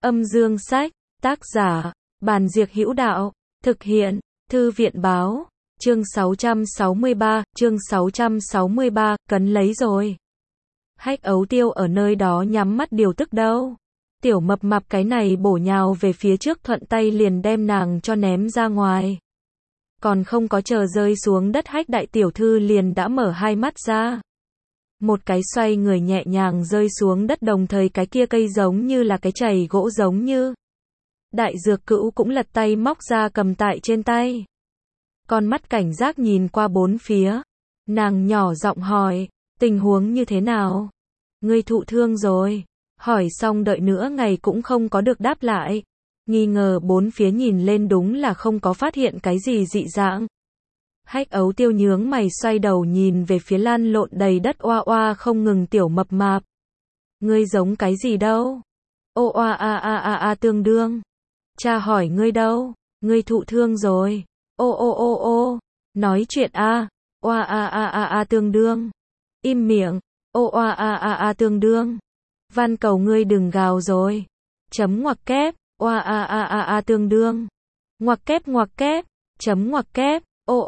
Âm dương sách, tác giả, Bàn Diệc Hữu Đạo, thực hiện, Thư viện báo, chương 663, cấn lấy rồi. Hách Ấu Tiêu ở nơi đó nhắm mắt điều tức đâu. Tiểu mập mạp cái này bổ nhào về phía trước thuận tay liền đem nàng cho ném ra ngoài. Còn không có chờ rơi xuống đất Hách đại tiểu thư liền đã mở hai mắt ra. Một cái xoay người nhẹ nhàng rơi xuống đất đồng thời cái kia cây giống như là cái chày gỗ giống như. Đại dược cữu cũng lật tay móc ra cầm tại trên tay. Con mắt cảnh giác nhìn qua bốn phía. Nàng nhỏ giọng hỏi, tình huống như thế nào? Ngươi thụ thương rồi. Hỏi xong đợi nữa ngày cũng không có được đáp lại. Nghi ngờ bốn phía nhìn lên đúng là không có phát hiện cái gì dị dạng. Hách Ấu Tiêu nhướng mày xoay đầu nhìn về phía lan lộn đầy đất oa oa không ngừng tiểu mập mạp. Ngươi giống cái gì đâu? Ô oa a tương đương. Cha hỏi ngươi đâu? Ngươi thụ thương rồi. Ô. Nói chuyện a. Oa a tương đương. Im miệng. Ô oa a tương đương. Van cầu ngươi đừng gào rồi. Chấm ngoặc kép. Oa a tương đương. Ngoặc kép. Chấm ngoặc kép.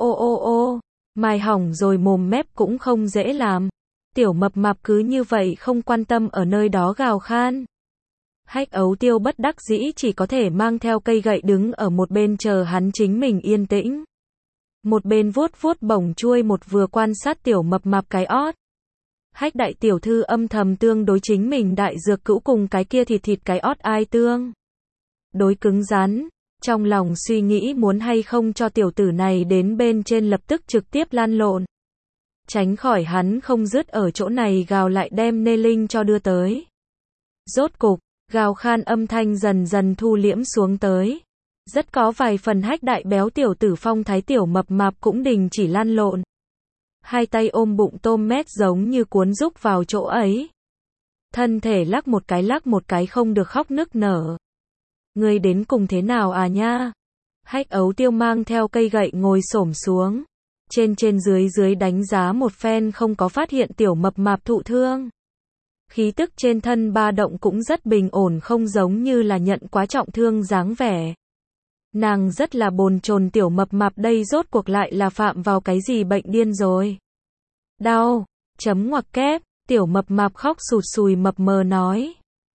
Ô. Mài hỏng rồi mồm mép cũng không dễ làm. Tiểu mập mạp cứ như vậy không quan tâm ở nơi đó gào khan. Hách Ấu Tiêu bất đắc dĩ chỉ có thể mang theo cây gậy đứng ở một bên chờ hắn chính mình yên tĩnh. Một bên vuốt bổng chuôi một vừa quan sát tiểu mập mạp cái ót. Hách đại tiểu thư âm thầm tương đối chính mình đại dược cữu cùng cái kia thịt cái ót ai tương. Đối cứng rắn, trong lòng suy nghĩ muốn hay không cho tiểu tử này đến bên trên lập tức trực tiếp lan lộn. Tránh khỏi hắn không dứt ở chỗ này gào lại đem Nê Linh cho đưa tới. Rốt cục, gào khan âm thanh dần dần thu liễm xuống tới. Rất có vài phần hách đại béo tiểu tử phong thái tiểu mập mạp cũng đình chỉ lan lộn. Hai tay ôm bụng tôm mét giống như cuốn rúc vào chỗ ấy. Thân thể lắc một cái không được khóc nức nở. Ngươi đến cùng thế nào à nha? Hách Ấu Tiêu mang theo cây gậy ngồi xổm xuống. Trên dưới đánh giá một phen không có phát hiện tiểu mập mạp thụ thương. Khí tức trên thân ba động cũng rất bình ổn không giống như là nhận quá trọng thương dáng vẻ. Nàng rất là bồn chồn tiểu mập mạp đây rốt cuộc lại là phạm vào cái gì bệnh điên rồi. Đau, chấm ngoặc kép, tiểu mập mạp khóc sụt sùi mập mờ nói.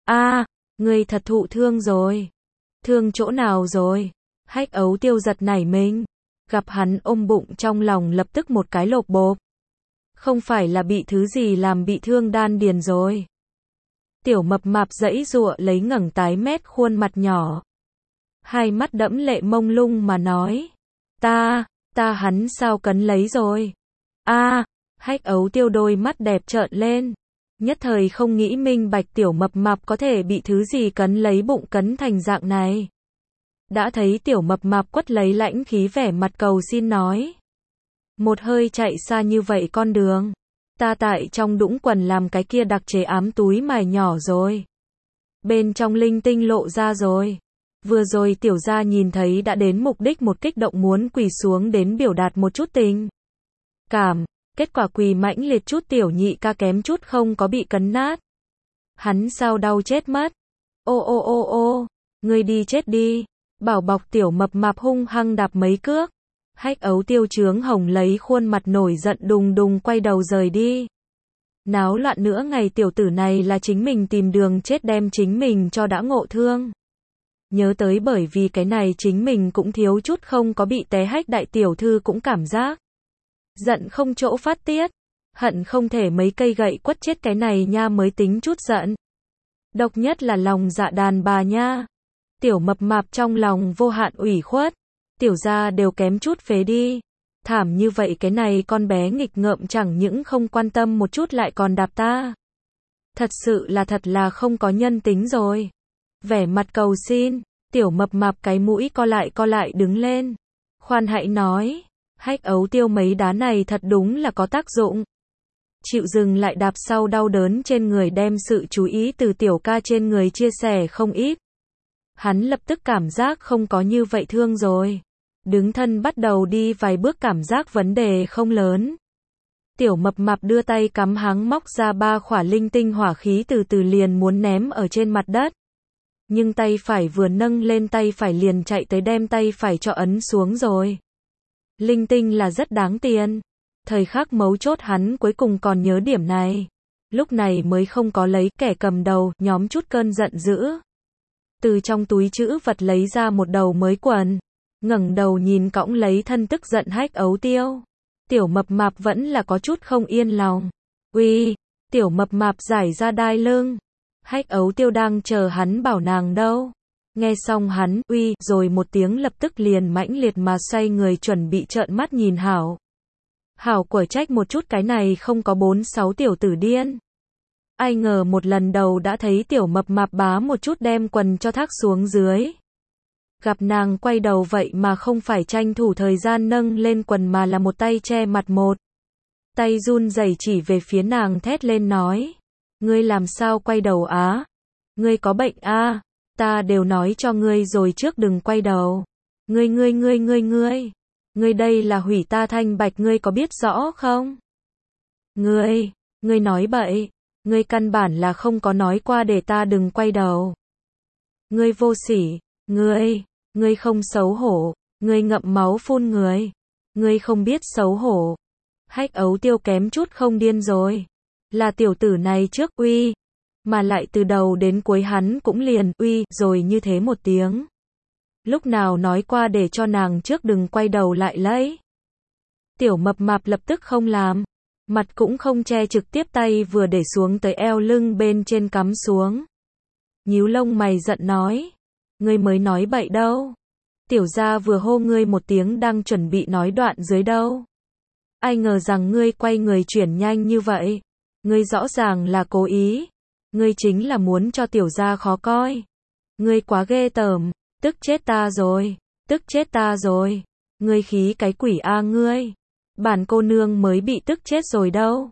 Ngươi thật thụ thương rồi. Thương chỗ nào rồi? Hách Ấu Tiêu giật nảy mình. Gặp hắn ôm bụng trong lòng lập tức một cái lộp bộp. Không phải là bị thứ gì làm bị thương đan điền rồi. Tiểu mập mạp giãy giụa lấy ngẩng tái mét khuôn mặt nhỏ. Hai mắt đẫm lệ mông lung mà nói. Ta hắn sao cấn lấy rồi? Hách Ấu Tiêu đôi mắt đẹp trợn lên. Nhất thời không nghĩ minh bạch tiểu mập mạp có thể bị thứ gì cấn lấy bụng cấn thành dạng này. Đã thấy tiểu mập mạp quất lấy lãnh khí vẻ mặt cầu xin nói. Một hơi chạy xa như vậy con đường. Ta tại trong đũng quần làm cái kia đặc chế ám túi mài nhỏ rồi. Bên trong linh tinh lộ ra rồi. Vừa rồi tiểu gia nhìn thấy đã đến mục đích một kích động muốn quỳ xuống đến biểu đạt một chút tình cảm. Kết quả quỳ mãnh liệt chút tiểu nhị ca kém chút không có bị cấn nát. Hắn sao đau chết mất. Ô, ngươi đi chết đi. Bảo bọc tiểu mập mạp hung hăng đạp mấy cước. Hách Ấu Tiêu trướng hồng lấy khuôn mặt nổi giận đùng quay đầu rời đi. Náo loạn nữa ngày tiểu tử này là chính mình tìm đường chết đem chính mình cho đã ngộ thương. Nhớ tới bởi vì cái này chính mình cũng thiếu chút không có bị té hách đại tiểu thư cũng cảm giác. Giận không chỗ phát tiết. Hận không thể mấy cây gậy quất chết cái này nha mới tính chút giận. Độc nhất là lòng dạ đàn bà nha. Tiểu mập mạp trong lòng vô hạn ủy khuất. Tiểu gia đều kém chút phế đi. Thảm như vậy cái này con bé nghịch ngợm chẳng những không quan tâm một chút lại còn đạp ta. Thật sự là thật là không có nhân tính rồi. Vẻ mặt cầu xin. Tiểu mập mạp cái mũi co lại đứng lên. Khoan hãy nói. Hách Ấu Tiêu mấy đá này thật đúng là có tác dụng. Chịu dừng lại đạp sau đau đớn trên người đem sự chú ý từ tiểu ca trên người chia sẻ không ít. Hắn lập tức cảm giác không có như vậy thương rồi. Đứng thân bắt đầu đi vài bước cảm giác vấn đề không lớn. Tiểu mập mạp đưa tay cắm háng móc ra 3 khỏa linh tinh hỏa khí từ từ liền muốn ném ở trên mặt đất. nhưng tay phải vừa nâng lên tay phải liền chạy tới đem tay phải cho ấn xuống rồi. Linh tinh là rất đáng tiền. Thời khắc mấu chốt hắn cuối cùng còn nhớ điểm này. Lúc này mới không có lấy kẻ cầm đầu, nhóm chút cơn giận dữ. Từ trong túi trữ vật lấy ra một đầu mới quần. Ngẩng đầu nhìn cõng lấy thân tức giận Hách Ấu Tiêu. Tiểu mập mạp vẫn là có chút không yên lòng. Uy, tiểu mập mạp giải ra đai lưng. Hách Ấu Tiêu đang chờ hắn bảo nàng đâu. Nghe xong hắn, uy, rồi một tiếng lập tức liền mãnh liệt mà xoay người chuẩn bị trợn mắt nhìn Hảo. Hảo của trách một chút cái này không có 4-6 tiểu tử điên. Ai ngờ một lần đầu đã thấy tiểu mập mạp bá một chút đem quần cho thác xuống dưới. Gặp nàng quay đầu vậy mà không phải tranh thủ thời gian nâng lên quần mà là một tay che mặt một. Tay run rẩy chỉ về phía nàng thét lên nói. Ngươi làm sao quay đầu á? Ngươi có bệnh à? Ta đều nói cho ngươi rồi trước đừng quay đầu. Ngươi đây là hủy ta thanh bạch ngươi có biết rõ không? Ngươi nói bậy. Ngươi căn bản là không có nói qua để ta đừng quay đầu. Ngươi vô sỉ. Ngươi không xấu hổ. Ngươi ngậm máu phun người. Ngươi không biết xấu hổ. Hách Ấu Tiêu kém chút không điên rồi. Là tiểu tử này trước uy. Mà lại từ đầu đến cuối hắn cũng liền uy rồi như thế một tiếng. Lúc nào nói qua để cho nàng trước đừng quay đầu lại lấy. Tiểu mập mạp lập tức không làm. Mặt cũng không che trực tiếp tay vừa để xuống tới eo lưng bên trên cắm xuống. Nhíu lông mày giận nói. Ngươi mới nói bậy đâu. Tiểu gia vừa hô ngươi một tiếng đang chuẩn bị nói đoạn dưới đâu. Ai ngờ rằng ngươi quay người chuyển nhanh như vậy. Ngươi rõ ràng là cố ý. Ngươi chính là muốn cho tiểu gia khó coi. Ngươi quá ghê tởm. Tức chết ta rồi. Ngươi khí cái quỷ a ngươi. Bản cô nương mới bị tức chết rồi đâu.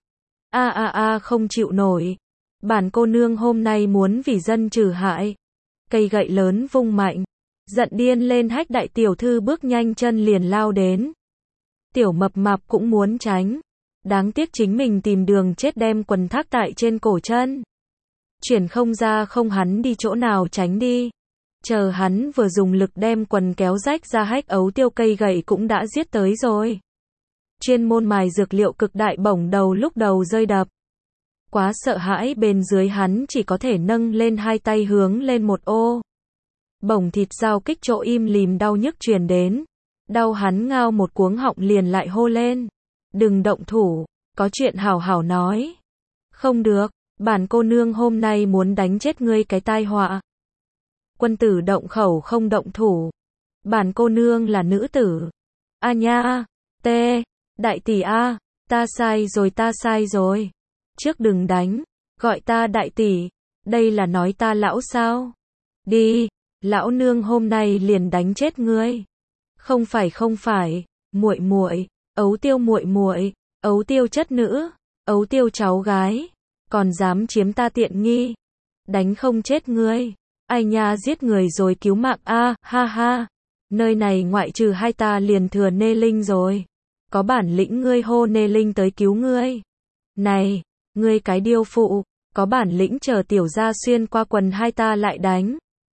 Không chịu nổi. Bản cô nương hôm nay muốn vì dân trừ hại. Cây gậy lớn vung mạnh. Giận điên lên Hách đại tiểu thư bước nhanh chân liền lao đến. Tiểu mập mạp cũng muốn tránh. Đáng tiếc chính mình tìm đường chết đem quần thác tại trên cổ chân. Chuyển không ra không hắn đi chỗ nào tránh đi. Chờ hắn vừa dùng lực đem quần kéo rách ra Hách Ấu Tiêu cây gậy cũng đã giết tới rồi. Chuyên môn mài dược liệu cực đại bổng đầu lúc đầu rơi đập. Quá sợ hãi bên dưới hắn chỉ có thể nâng lên hai tay hướng lên một ô. Bổng thịt dao kích chỗ im lìm đau nhức truyền đến. Đau hắn ngao một cuống họng liền lại hô lên. Đừng động thủ, có chuyện hảo hảo nói. Không được, bản cô nương hôm nay muốn đánh chết ngươi cái tai họa. Quân tử động khẩu không động thủ. Bản cô nương là nữ tử. A nha, đại tỷ a, ta sai rồi. Trước đừng đánh, gọi ta đại tỷ, đây là nói ta lão sao? Đi, lão nương hôm nay liền đánh chết ngươi. Không phải, muội, Ấu Tiêu muội, Ấu Tiêu chất nữ, Ấu Tiêu cháu gái, còn dám chiếm ta tiện nghi. Đánh không chết ngươi. Ai nha giết người rồi cứu mạng a, ha ha. Nơi này ngoại trừ hai ta liền thừa Nê Linh rồi. Có bản lĩnh ngươi hô Nê Linh tới cứu ngươi. Này, ngươi cái điêu phụ, có bản lĩnh chờ tiểu gia xuyên qua quần hai ta lại đánh.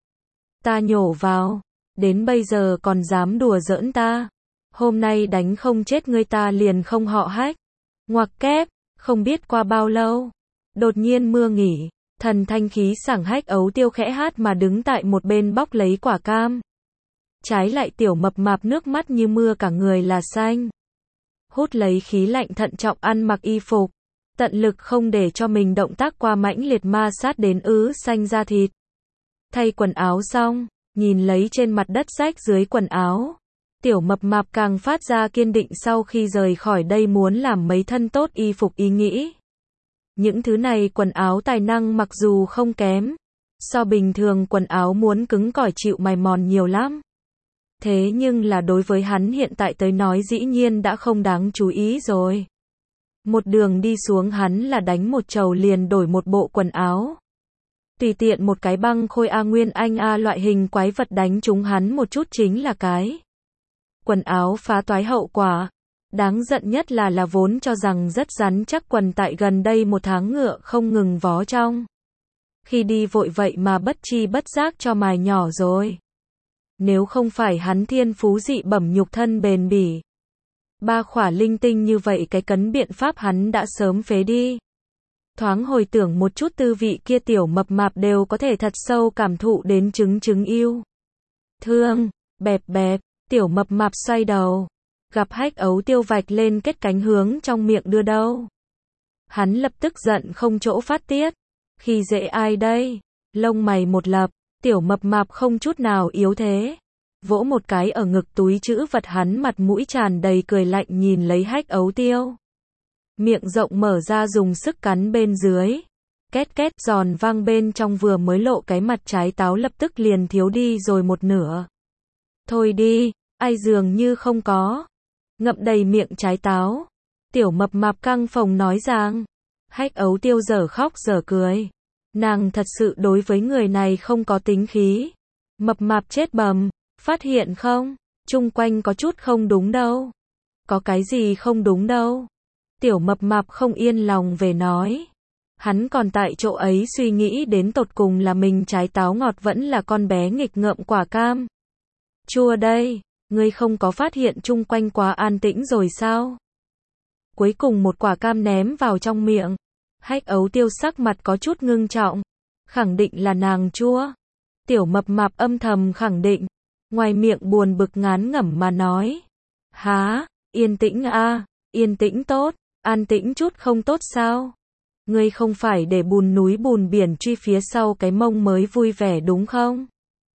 Ta nhổ vào, đến bây giờ còn dám đùa giỡn ta. Hôm nay đánh không chết ngươi ta liền không họ Hách. Ngoặc kép, không biết qua bao lâu. Đột nhiên mưa nghỉ, thần thanh khí sảng Hách Ấu Tiêu khẽ hát mà đứng tại một bên bóc lấy quả cam. Trái lại tiểu mập mạp nước mắt như mưa cả người là xanh. Hút lấy khí lạnh thận trọng ăn mặc y phục. Tận lực không để cho mình động tác qua mãnh liệt ma sát đến ứ xanh da thịt. Thay quần áo xong, nhìn lấy trên mặt đất rách dưới quần áo. Tiểu mập mạp càng phát ra kiên định sau khi rời khỏi đây muốn làm mấy thân tốt y phục ý nghĩ. Những thứ này quần áo tài năng mặc dù không kém. So bình thường quần áo muốn cứng cỏi chịu mài mòn nhiều lắm. Thế nhưng là đối với hắn hiện tại tới nói dĩ nhiên đã không đáng chú ý rồi. Một đường đi xuống hắn là đánh một chầu liền đổi một bộ quần áo. Tùy tiện một cái băng khôi A Nguyên Anh A loại hình quái vật đánh trúng hắn một chút chính là cái quần áo phá toái hậu quả. Đáng giận nhất là vốn cho rằng rất rắn chắc quần tại gần đây một tháng ngựa không ngừng vó trong. Khi đi vội vậy mà bất chi bất giác cho mài nhỏ rồi. Nếu không phải hắn thiên phú dị bẩm nhục thân bền bỉ, ba khỏa linh tinh như vậy cái cấn biện pháp hắn đã sớm phế đi. Thoáng hồi tưởng một chút tư vị kia tiểu mập mạp đều có thể thật sâu cảm thụ đến chứng yêu. Thương, bẹp bẹp, tiểu mập mạp xoay đầu, gặp Hách Ấu Tiêu vạch lên kết cánh hướng trong miệng đưa đâu. Hắn lập tức giận không chỗ phát tiết. Khi dễ ai đây? Lông mày một lập, tiểu mập mạp không chút nào yếu thế. Vỗ một cái ở ngực túi trữ vật hắn mặt mũi tràn đầy cười lạnh nhìn lấy Hách Ấu Tiêu. Miệng rộng mở ra dùng sức cắn bên dưới. Két két giòn vang bên trong vừa mới lộ cái mặt trái táo lập tức liền thiếu đi rồi một nửa. Thôi đi, ai dường như không có. Ngậm đầy miệng trái táo. Tiểu mập mạp căng phồng nói rằng. Hách Ấu Tiêu dở khóc dở cười. Nàng thật sự đối với người này không có tính khí. Mập mạp chết bầm, phát hiện không? Chung quanh có chút không đúng đâu. Có cái gì không đúng đâu? Tiểu mập mạp không yên lòng về nói. Hắn còn tại chỗ ấy suy nghĩ đến tột cùng là mình trái táo ngọt vẫn là con bé nghịch ngợm quả cam. Chua đây, ngươi không có phát hiện chung quanh quá an tĩnh rồi sao? Cuối cùng một quả cam ném vào trong miệng. Hách Ấu Tiêu sắc mặt có chút ngưng trọng. Khẳng định là nàng chua. Tiểu mập mạp âm thầm khẳng định. Ngoài miệng buồn bực ngán ngẩm mà nói. Há, yên tĩnh a, yên tĩnh tốt, an tĩnh chút không tốt sao? Ngươi không phải để bùn núi bùn biển truy phía sau cái mông mới vui vẻ đúng không?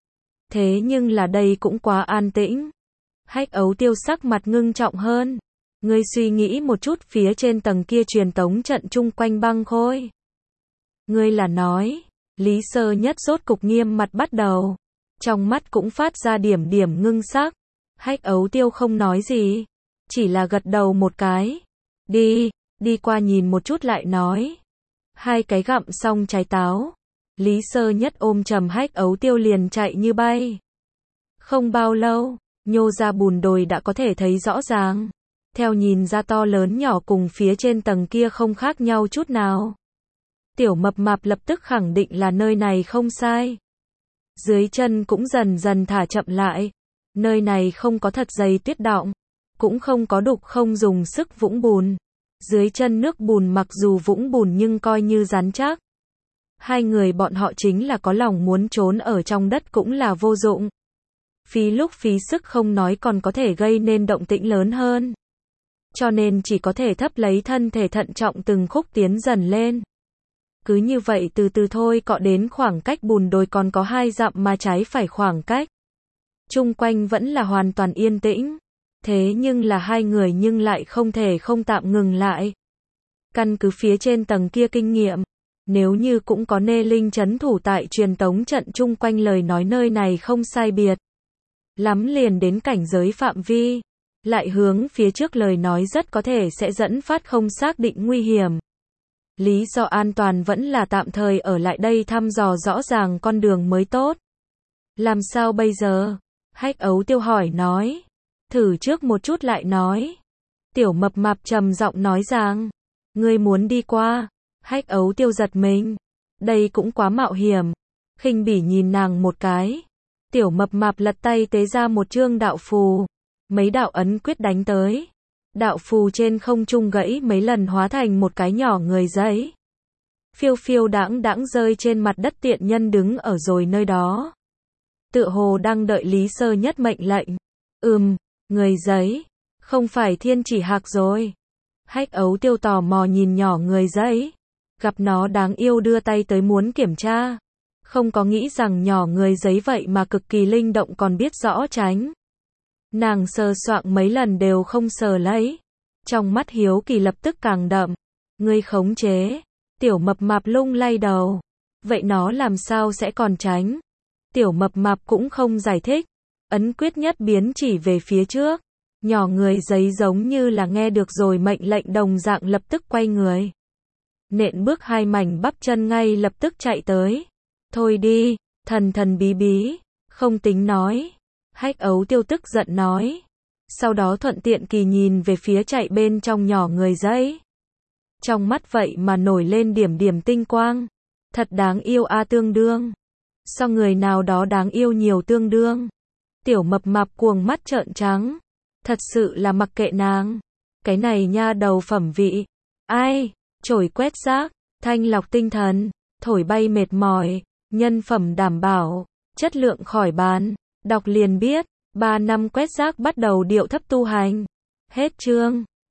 Thế nhưng là đây cũng quá an tĩnh. Hách Ấu Tiêu sắc mặt ngưng trọng hơn. Ngươi suy nghĩ một chút phía trên tầng kia truyền tống trận chung quanh băng khôi. Ngươi là nói, Lý Sơ Nhất rốt cục nghiêm mặt bắt đầu. Trong mắt cũng phát ra điểm ngưng sắc. Hách Ấu Tiêu không nói gì. Chỉ là gật đầu một cái. Đi qua nhìn một chút lại nói. Hai cái gặm xong trái táo. Lý Sơ Nhất ôm chầm Hách Ấu Tiêu liền chạy như bay. Không bao lâu, nhô ra bùn đồi đã có thể thấy rõ ràng. Theo nhìn ra to lớn nhỏ cùng phía trên tầng kia không khác nhau chút nào. Tiểu mập mạp lập tức khẳng định là nơi này không sai. Dưới chân cũng dần dần thả chậm lại. Nơi này không có thật dày tuyết đọng, cũng không có đục không dùng sức vũng bùn. Dưới chân nước bùn mặc dù vũng bùn nhưng coi như rắn chắc. Hai người bọn họ chính là có lòng muốn trốn ở trong đất cũng là vô dụng. Phí lúc phí sức không nói còn có thể gây nên động tĩnh lớn hơn. Cho nên chỉ có thể thấp lấy thân thể thận trọng từng khúc tiến dần lên. Cứ như vậy từ từ thôi cọ đến khoảng cách bùn đồi còn có 2 dặm mà trái phải khoảng cách. Chung quanh vẫn là hoàn toàn yên tĩnh. Thế nhưng là hai người nhưng lại không thể không tạm ngừng lại. Căn cứ phía trên tầng kia kinh nghiệm. Nếu như cũng có nê linh trấn thủ tại truyền tống trận chung quanh lời nói nơi này không sai biệt. Lắm liền đến cảnh giới phạm vi. Lại hướng phía trước lời nói rất có thể sẽ dẫn phát không xác định nguy hiểm. Lý do an toàn vẫn là tạm thời ở lại đây thăm dò rõ ràng con đường mới tốt. Làm sao bây giờ? Hách Ấu Tiêu hỏi nói. Thử trước một chút lại nói. Tiểu mập mạp trầm giọng nói rằng. Ngươi muốn đi qua. Hách Ấu Tiêu giật mình. Đây cũng quá mạo hiểm. Khinh bỉ nhìn nàng một cái. Tiểu mập mạp lật tay tế ra một chương đạo phù. Mấy đạo ấn quyết đánh tới. Đạo phù trên không trung gãy mấy lần hóa thành một cái nhỏ người giấy. Phiêu phiêu đãng đãng rơi trên mặt đất tiện nhân đứng ở rồi nơi đó. Tựa hồ đang đợi Lý Sơ Nhất mệnh lệnh. Người giấy. Không phải Thiên Chỉ Hạc rồi. Hách Ấu Tiêu tò mò nhìn nhỏ người giấy. Gặp nó đáng yêu đưa tay tới muốn kiểm tra. Không có nghĩ rằng nhỏ người giấy vậy mà cực kỳ linh động còn biết rõ tránh. Nàng sờ soạng mấy lần đều không sờ lấy. Trong mắt hiếu kỳ lập tức càng đậm. Ngươi khống chế. Tiểu mập mạp lung lay đầu. Vậy nó làm sao sẽ còn tránh? Tiểu mập mạp cũng không giải thích. Ấn quyết nhất biến chỉ về phía trước. Nhỏ người giấy giống như là nghe được rồi mệnh lệnh đồng dạng lập tức quay người. Nện bước 2 mảnh bắp chân ngay lập tức chạy tới. Thôi đi, thần bí bí. Không tính nói. Hách Ấu Tiêu tức giận nói. Sau đó thuận tiện kỳ nhìn về phía chạy bên trong nhỏ người giấy. Trong mắt vậy mà nổi lên điểm tinh quang. Thật đáng yêu a tương đương. So người nào đó đáng yêu nhiều tương đương. Tiểu mập mạp cuồng mắt trợn trắng. Thật sự là mặc kệ nàng. Cái này nha đầu phẩm vị. Ai, chổi quét rác, thanh lọc tinh thần, thổi bay mệt mỏi, nhân phẩm đảm bảo, chất lượng khỏi bàn. Đọc liền biết, 3 năm quét rác bắt đầu điệu thấp tu hành. Hết chương.